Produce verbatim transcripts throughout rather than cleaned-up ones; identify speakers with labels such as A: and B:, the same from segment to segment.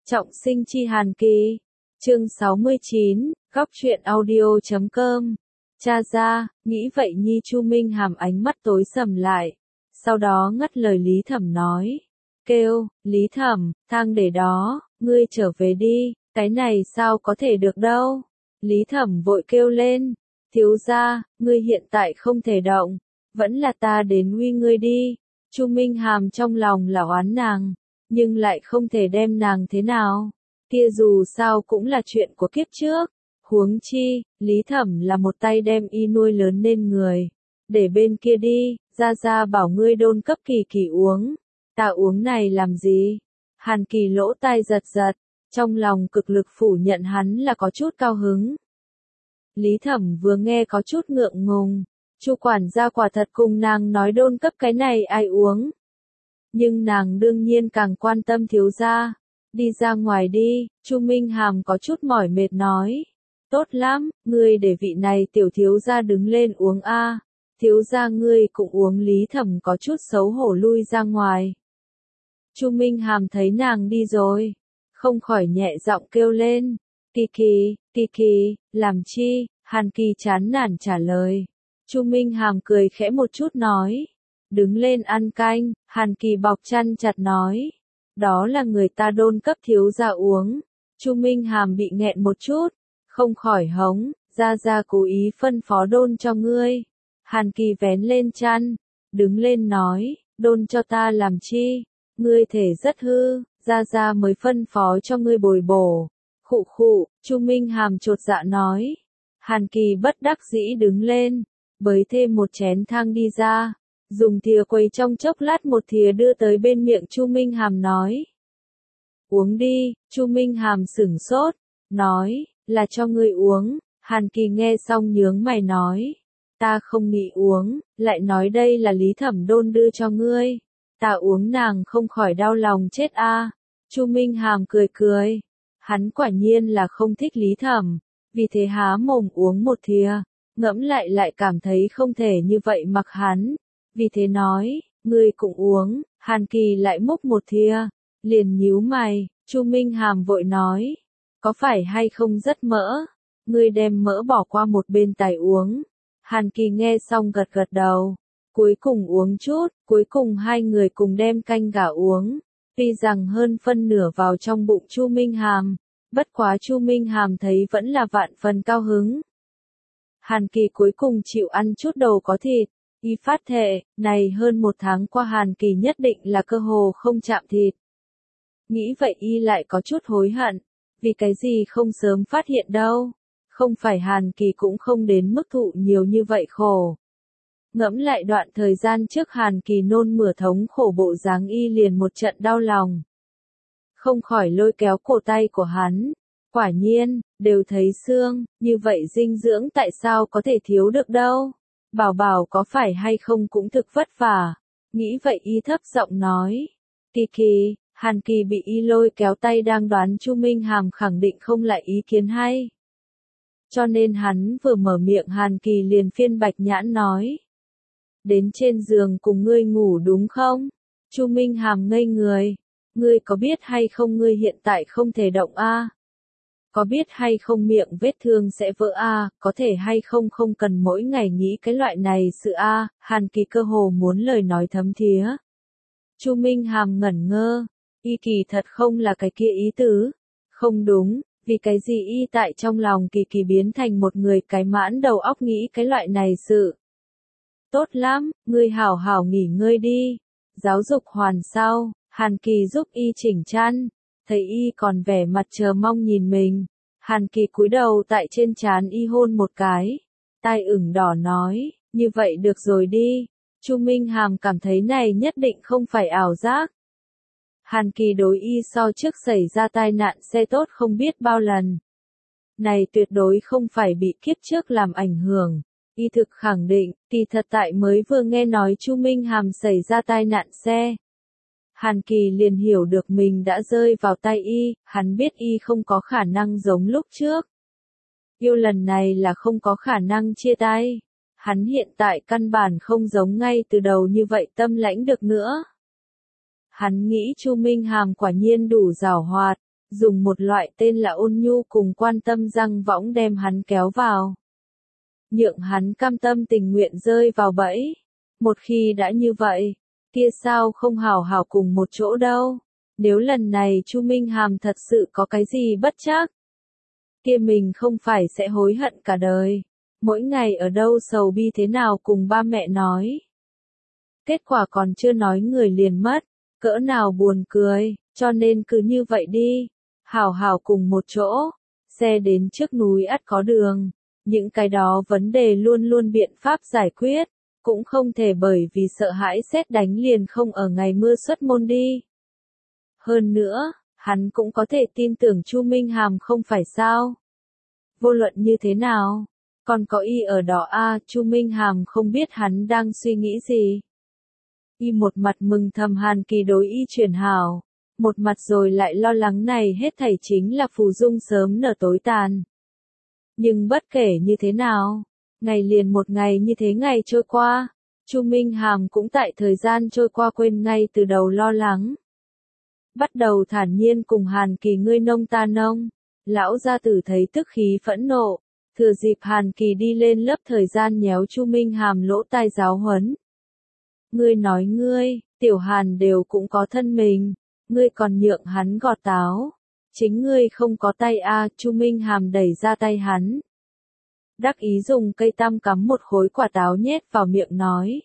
A: Trọng sinh chi Hàn Kỳ. Chương sáu mươi chín, góc truyện audio chấm com. Cha ra, nghĩ vậy nhi Chu Minh Hàm ánh mắt tối sầm lại. Sau đó ngắt lời Lý Thẩm nói. Kêu, Lý Thẩm, thang để đó, ngươi trở về đi, cái này sao có thể được đâu. Lý Thẩm vội kêu lên. Thiếu gia, ngươi hiện tại không thể động, vẫn là ta đến uy ngươi đi. Chu Minh Hàm trong lòng là oán nàng, nhưng lại không thể đem nàng thế nào. Kia dù sao cũng là chuyện của kiếp trước. Huống chi, Lý Thẩm là một tay đem y nuôi lớn nên người. Để bên kia đi, ra ra bảo ngươi đôn cấp Kỳ Kỳ uống. Ta uống này làm gì? Hàn Kỳ lỗ tai giật giật, trong lòng cực lực phủ nhận hắn là có chút cao hứng. Lý Thẩm vừa nghe có chút ngượng ngùng. Chu quản gia quả thật cùng nàng nói đôn cấp cái này ai uống. Nhưng nàng đương nhiên càng quan tâm thiếu gia. Đi ra ngoài đi, Chu Minh Hàm có chút mỏi mệt nói. Tốt lắm, ngươi để vị này tiểu thiếu gia đứng lên uống a. Thiếu gia ngươi cũng uống. Lý Thẩm có chút xấu hổ lui ra ngoài. Chu Minh Hàm thấy nàng đi rồi, không khỏi nhẹ giọng kêu lên. Kỳ Kỳ, Kỳ Kỳ, làm chi? Hàn Kỳ chán nản trả lời. Chu Minh Hàm cười khẽ một chút nói. Đứng lên ăn canh. Hàn Kỳ bọc chăn chặt nói. Đó là người ta đôn cấp thiếu gia uống. Chu Minh Hàm bị nghẹn một chút, không khỏi hống, ra ra cố ý phân phó đôn cho ngươi. Hàn Kỳ vén lên chăn, đứng lên nói, đôn cho ta làm chi? Ngươi thể rất hư, ra ra mới phân phó cho ngươi bồi bổ. Khụ khụ, Chu Minh Hàm chột dạ nói. Hàn Kỳ bất đắc dĩ đứng lên, bới thêm một chén thang đi ra. Dùng thìa quấy trong chốc lát một thìa đưa tới bên miệng Chu Minh Hàm nói. Uống đi. Chu Minh Hàm sửng sốt, nói, là cho ngươi uống. Hàn Kỳ nghe xong nhướng mày nói. Ta không nghĩ uống, lại nói đây là Lý Thẩm đôn đưa cho ngươi. Ta uống nàng không khỏi đau lòng chết a. À. Chu Minh Hàm cười cười. Hắn quả nhiên là không thích Lý Thẩm, vì thế há mồm uống một thìa, ngẫm lại lại cảm thấy không thể như vậy mặc hắn. Vì thế nói, ngươi cũng uống. Hàn Kỳ lại múc một thìa, liền nhíu mày. Chu Minh Hàm vội nói, có phải hay không rất mỡ? Ngươi đem mỡ bỏ qua một bên tài uống. Hàn Kỳ nghe xong gật gật đầu, cuối cùng uống chút, cuối cùng hai người cùng đem canh gà uống. Tuy rằng hơn phân nửa vào trong bụng Chu Minh Hàm, bất quá Chu Minh Hàm thấy vẫn là vạn phần cao hứng. Hàn Kỳ cuối cùng chịu ăn chút đầu có thịt. Y phát thệ, này hơn một tháng qua Hàn Kỳ nhất định là cơ hồ không chạm thịt. Nghĩ vậy Y lại có chút hối hận, vì cái gì không sớm phát hiện đâu. Không phải Hàn Kỳ cũng không đến mức thụ nhiều như vậy khổ. Ngẫm lại đoạn thời gian trước Hàn Kỳ nôn mửa thống khổ bộ dáng Y liền một trận đau lòng. Không khỏi lôi kéo cổ tay của hắn. Quả nhiên, đều thấy xương, như vậy dinh dưỡng tại sao có thể thiếu được đâu. Bảo bảo có phải hay không cũng thực vất vả. Nghĩ vậy Y thấp giọng nói. Kỳ Kỳ. Hàn Kỳ bị Y lôi kéo tay đang đoán Chu Minh Hàm khẳng định không lại ý kiến hay. Cho nên hắn vừa mở miệng Hàn Kỳ liền phiên bạch nhãn nói. Đến trên giường cùng ngươi ngủ đúng không? Chu Minh Hàm ngây người. Ngươi có biết hay không ngươi hiện tại không thể động a? À? Có biết hay không miệng vết thương sẽ vỡ a? À? Có thể hay không không cần mỗi ngày nghĩ cái loại này sự a? À? Hàn Kỳ cơ hồ muốn lời nói thấm thía. Chu Minh Hàm ngẩn ngơ. Y kỳ thật không là cái kia ý tứ. Không đúng, vì cái gì Y tại trong lòng Kỳ Kỳ biến thành một người cái mãn đầu óc nghĩ cái loại này sự. Tốt lắm, ngươi hảo hảo nghỉ ngơi đi. Giáo dục hoàn sau, Hàn Kỳ giúp Y chỉnh chăn. Thấy Y còn vẻ mặt chờ mong nhìn mình. Hàn Kỳ cúi đầu tại trên trán Y hôn một cái. Tai ửng đỏ nói, như vậy được rồi đi. Chu Minh Hàm cảm thấy này nhất định không phải ảo giác. Hàn Kỳ đối Y so trước xảy ra tai nạn xe tốt không biết bao lần. Này tuyệt đối không phải bị kiếp trước làm ảnh hưởng. Y thực khẳng định, kỳ thật tại mới vừa nghe nói Chu Minh Hàm xảy ra tai nạn xe. Hàn Kỳ liền hiểu được mình đã rơi vào tay Y, hắn biết Y không có khả năng giống lúc trước. Yêu lần này là không có khả năng chia tay. Hắn hiện tại căn bản không giống ngay từ đầu như vậy tâm lãnh được nữa. Hắn nghĩ Chu Minh Hàm quả nhiên đủ giàu hoạt, dùng một loại tên là ôn nhu cùng quan tâm răng võng đem hắn kéo vào. Nhượng hắn cam tâm tình nguyện rơi vào bẫy. Một khi đã như vậy, kia sao không hào hào cùng một chỗ đâu. Nếu lần này Chu Minh Hàm thật sự có cái gì bất trắc, kia mình không phải sẽ hối hận cả đời. Mỗi ngày ở đâu sầu bi thế nào cùng ba mẹ nói. Kết quả còn chưa nói người liền mất, cỡ nào buồn cười, cho nên cứ như vậy đi, hào hào cùng một chỗ, xe đến trước núi ắt có đường, những cái đó vấn đề luôn luôn biện pháp giải quyết, cũng không thể bởi vì sợ hãi sét đánh liền không ở ngày mưa xuất môn đi. Hơn nữa, hắn cũng có thể tin tưởng Chu Minh Hàm không phải sao. Vô luận như thế nào, còn có y ở đó a, à, Chu Minh Hàm không biết hắn đang suy nghĩ gì. Y một mặt mừng thầm Hàn Kỳ đối y chuyển hảo, một mặt rồi lại lo lắng này hết thảy chính là phù dung sớm nở tối tàn. Nhưng bất kể như thế nào, ngày liền một ngày như thế ngày trôi qua, Chu Minh Hàm cũng tại thời gian trôi qua quên ngay từ đầu lo lắng. Bắt đầu thản nhiên cùng Hàn Kỳ ngươi nông ta nông, lão gia tử thấy tức khí phẫn nộ, thừa dịp Hàn Kỳ đi lên lớp thời gian nhéo Chu Minh Hàm lỗ tai giáo huấn. Ngươi nói ngươi, tiểu Hàn đều cũng có thân mình, ngươi còn nhượng hắn gọt táo, chính ngươi không có tay a, à, Chu Minh Hàm đẩy ra tay hắn. Đắc ý dùng cây tăm cắm một khối quả táo nhét vào miệng nói.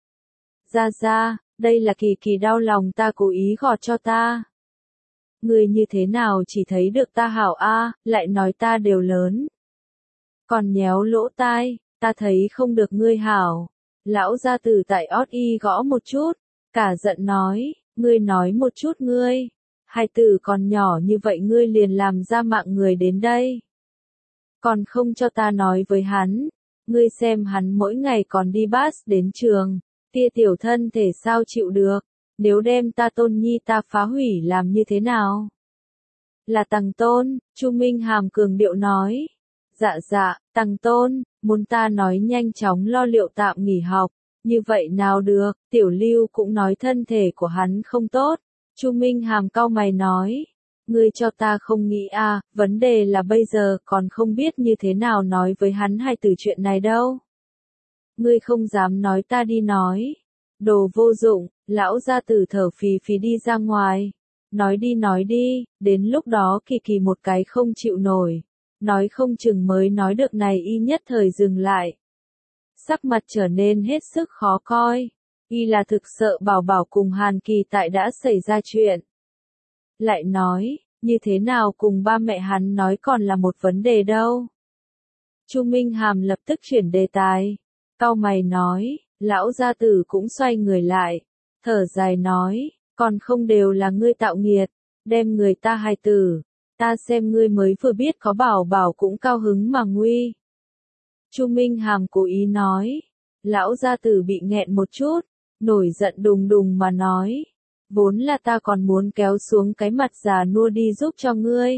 A: Ra ra, đây là Kỳ Kỳ đau lòng ta cố ý gọt cho ta. Ngươi như thế nào chỉ thấy được ta hảo a, à, lại nói ta đều lớn. Còn nhéo lỗ tai, ta thấy không được ngươi hảo. Lão gia tử tại ót y gõ một chút, cả giận nói, ngươi nói một chút ngươi. Hai tử còn nhỏ như vậy ngươi liền làm ra mạng người đến đây. Còn không cho ta nói với hắn, ngươi xem hắn mỗi ngày còn đi bus đến trường, tia tiểu thân thể sao chịu được, nếu đem ta tôn nhi ta phá hủy làm như thế nào? Là Tằng Tôn, Chu Minh Hàm cường điệu nói. Dạ dạ, Tằng Tôn, muốn ta nói nhanh chóng lo liệu tạm nghỉ học, như vậy nào được, Tiểu Lưu cũng nói thân thể của hắn không tốt. Chu Minh Hàm cau mày nói, ngươi cho ta không nghĩ à, vấn đề là bây giờ còn không biết như thế nào nói với hắn hai từ chuyện này đâu. Ngươi không dám nói ta đi nói. Đồ vô dụng, lão gia tử thở phì phì đi ra ngoài. Nói đi nói đi, đến lúc đó Kỳ Kỳ một cái không chịu nổi. Nói không chừng mới nói được này y nhất thời dừng lại. Sắc mặt trở nên hết sức khó coi. Y là thực sợ Bảo Bảo cùng Hàn Kỳ tại đã xảy ra chuyện. Lại nói, như thế nào cùng ba mẹ hắn nói còn là một vấn đề đâu. Chu Minh Hàm lập tức chuyển đề tài. Cau mày nói, lão gia tử cũng xoay người lại. Thở dài nói, còn không đều là ngươi tạo nghiệt, đem người ta hài tử. Ta xem ngươi mới vừa biết có Bảo Bảo cũng cao hứng mà nguy. Chu Minh Hàm cố ý nói. Lão gia tử bị nghẹn một chút, nổi giận đùng đùng mà nói. Vốn là ta còn muốn kéo xuống cái mặt già nua đi giúp cho ngươi.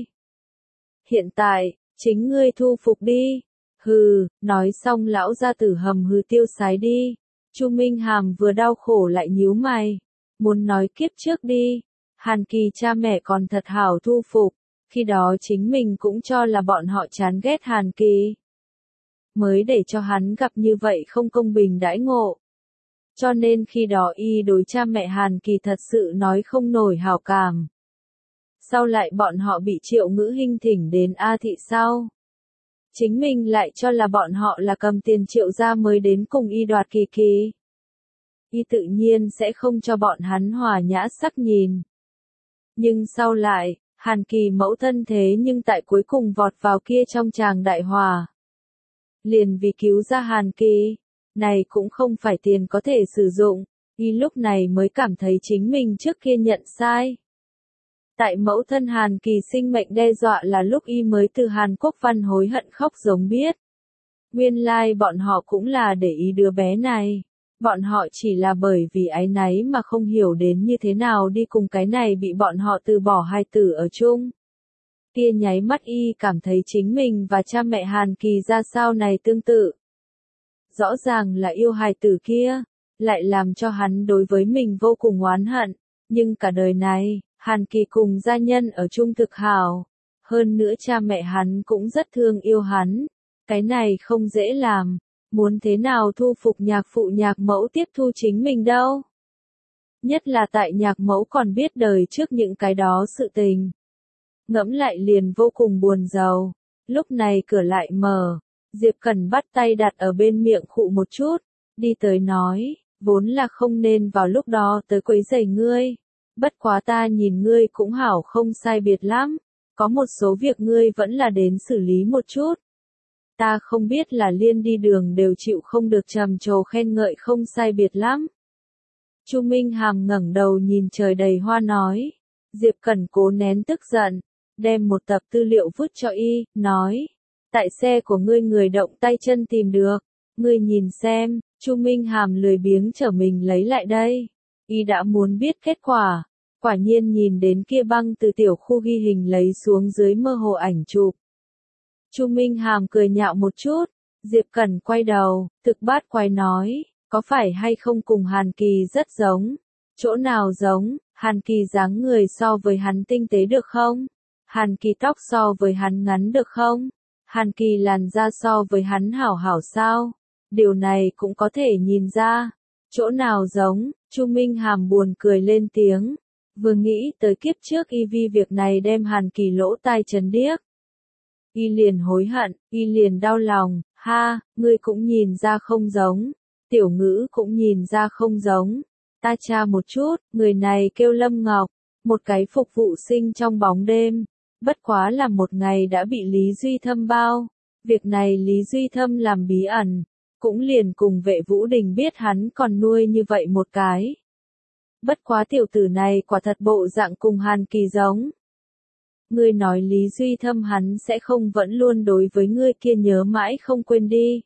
A: Hiện tại, chính ngươi thu phục đi. Hừ, nói xong lão gia tử hầm hừ tiêu sái đi. Chu Minh Hàm vừa đau khổ lại nhíu mày. Muốn nói kiếp trước đi. Hàn Kỳ cha mẹ còn thật hảo thu phục. Khi đó chính mình cũng cho là bọn họ chán ghét Hàn Kỳ. Mới để cho hắn gặp như vậy không công bình đãi ngộ. Cho nên khi đó y đối cha mẹ Hàn Kỳ thật sự nói không nổi hảo cảm. Sau lại bọn họ bị Triệu Ngữ Hinh thỉnh đến A thị sau. Chính mình lại cho là bọn họ là cầm tiền Triệu gia mới đến cùng y đoạt Kỳ Kỳ. Y tự nhiên sẽ không cho bọn hắn hòa nhã sắc nhìn. Nhưng sau lại, Hàn Kỳ mẫu thân thế nhưng tại cuối cùng vọt vào kia trong tràng đại hòa. Liền vì cứu ra Hàn Kỳ, này cũng không phải tiền có thể sử dụng, y lúc này mới cảm thấy chính mình trước kia nhận sai. Tại mẫu thân Hàn Kỳ sinh mệnh đe dọa là lúc y mới từ Hàn Quốc văn hối hận khóc giống biết. Nguyên lai like bọn họ cũng là để ý đứa bé này. Bọn họ chỉ là bởi vì áy náy mà không hiểu đến như thế nào đi cùng cái này bị bọn họ từ bỏ hai tử ở chung. Kia nháy mắt y cảm thấy chính mình và cha mẹ Hàn Kỳ ra sao này tương tự. Rõ ràng là yêu hài tử kia, lại làm cho hắn đối với mình vô cùng oán hận, nhưng cả đời này, Hàn Kỳ cùng gia nhân ở chung thực hảo. Hơn nữa cha mẹ hắn cũng rất thương yêu hắn. Cái này không dễ làm. Muốn thế nào thu phục nhạc phụ nhạc mẫu tiếp thu chính mình đâu. Nhất là tại nhạc mẫu còn biết đời trước những cái đó sự tình. Ngẫm lại liền vô cùng buồn rầu. Lúc này cửa lại mở. Diệp Cẩn bắt tay đặt ở bên miệng khụ một chút. Đi tới nói, vốn là không nên vào lúc đó tới quấy rầy ngươi. Bất quá ta nhìn ngươi cũng hảo không sai biệt lắm. Có một số việc ngươi vẫn là đến xử lý một chút. Ta không biết là liên đi đường đều chịu không được trầm trồ khen ngợi không sai biệt lắm. Chu Minh Hàm ngẩng đầu nhìn trời đầy hoa nói. Diệp Cẩn cố nén tức giận, đem một tập tư liệu vứt cho y, nói. Tại xe của ngươi người động tay chân tìm được, ngươi nhìn xem. Chu Minh Hàm lười biếng trở mình lấy lại đây. Y đã muốn biết kết quả. Quả nhiên nhìn đến kia băng từ tiểu khu ghi hình lấy xuống dưới mơ hồ ảnh chụp. Chu Minh Hàm cười nhạo một chút. Diệp Cẩn quay đầu, thực bát quay nói. Có phải hay không cùng Hàn Kỳ rất giống? Chỗ nào giống? Hàn Kỳ dáng người so với hắn tinh tế được không? Hàn Kỳ tóc so với hắn ngắn được không? Hàn Kỳ làn da so với hắn hảo hảo sao? Điều này cũng có thể nhìn ra. Chỗ nào giống? Chu Minh Hàm buồn cười lên tiếng. Vừa nghĩ tới kiếp trước y vì việc này đem Hàn Kỳ lỗ tai chấn điếc. Y liền hối hận, y liền đau lòng. Ha, ngươi cũng nhìn ra không giống. Tiểu Ngữ cũng nhìn ra không giống. Ta tra một chút, người này kêu Lâm Ngọc, một cái phục vụ sinh trong bóng đêm. Bất quá là một ngày đã bị Lý Duy Thâm bao. Việc này Lý Duy Thâm làm bí ẩn, cũng liền cùng Vệ Vũ Đình biết hắn còn nuôi như vậy một cái. Bất quá tiểu tử này quả thật bộ dạng cùng Hàn Kỳ giống. Ngươi nói Lý Duy Thâm hắn sẽ không vẫn luôn đối với ngươi kia nhớ mãi không quên đi.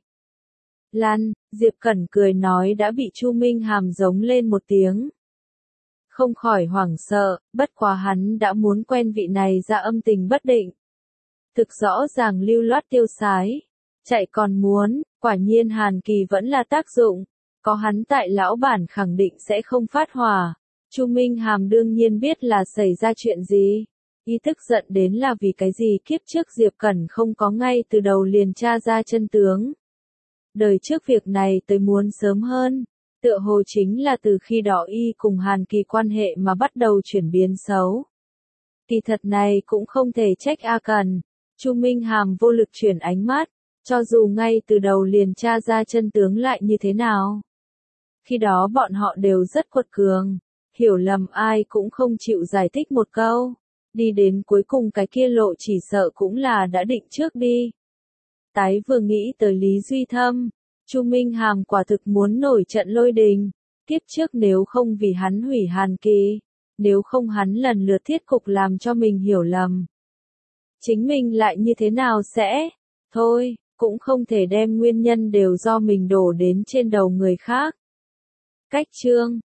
A: Lan, Diệp Cẩn cười nói đã bị Chu Minh Hàm giống lên một tiếng. Không khỏi hoảng sợ, bất quá hắn đã muốn quen vị này ra âm tình bất định. Thực rõ ràng lưu loát tiêu sái. Chạy còn muốn, quả nhiên Hàn Kỳ vẫn là tác dụng. Có hắn tại lão bản khẳng định sẽ không phát hỏa. Chu Minh Hàm đương nhiên biết là xảy ra chuyện gì. Y tức giận đến là vì cái gì kiếp trước Diệp Cẩn không có ngay từ đầu liền tra ra chân tướng. Đời trước việc này tới muốn sớm hơn. Tựa hồ chính là từ khi đó y cùng Hàn Kỳ quan hệ mà bắt đầu chuyển biến xấu. Kỳ thật này cũng không thể trách A Cần. Chu Minh Hàm vô lực chuyển ánh mắt. Cho dù ngay từ đầu liền tra ra chân tướng lại như thế nào. Khi đó bọn họ đều rất quật cường. Hiểu lầm ai cũng không chịu giải thích một câu. Đi đến cuối cùng cái kia lộ chỉ sợ cũng là đã định trước đi. Tái vừa nghĩ tới Lý Duy Thâm. Chu Minh Hàm quả thực muốn nổi trận lôi đình. Kiếp trước nếu không vì hắn hủy Hàn Kỳ. Nếu không hắn lần lượt thiết cục làm cho mình hiểu lầm. Chính mình lại như thế nào sẽ? Thôi, cũng không thể đem nguyên nhân đều do mình đổ đến trên đầu người khác. Cách chương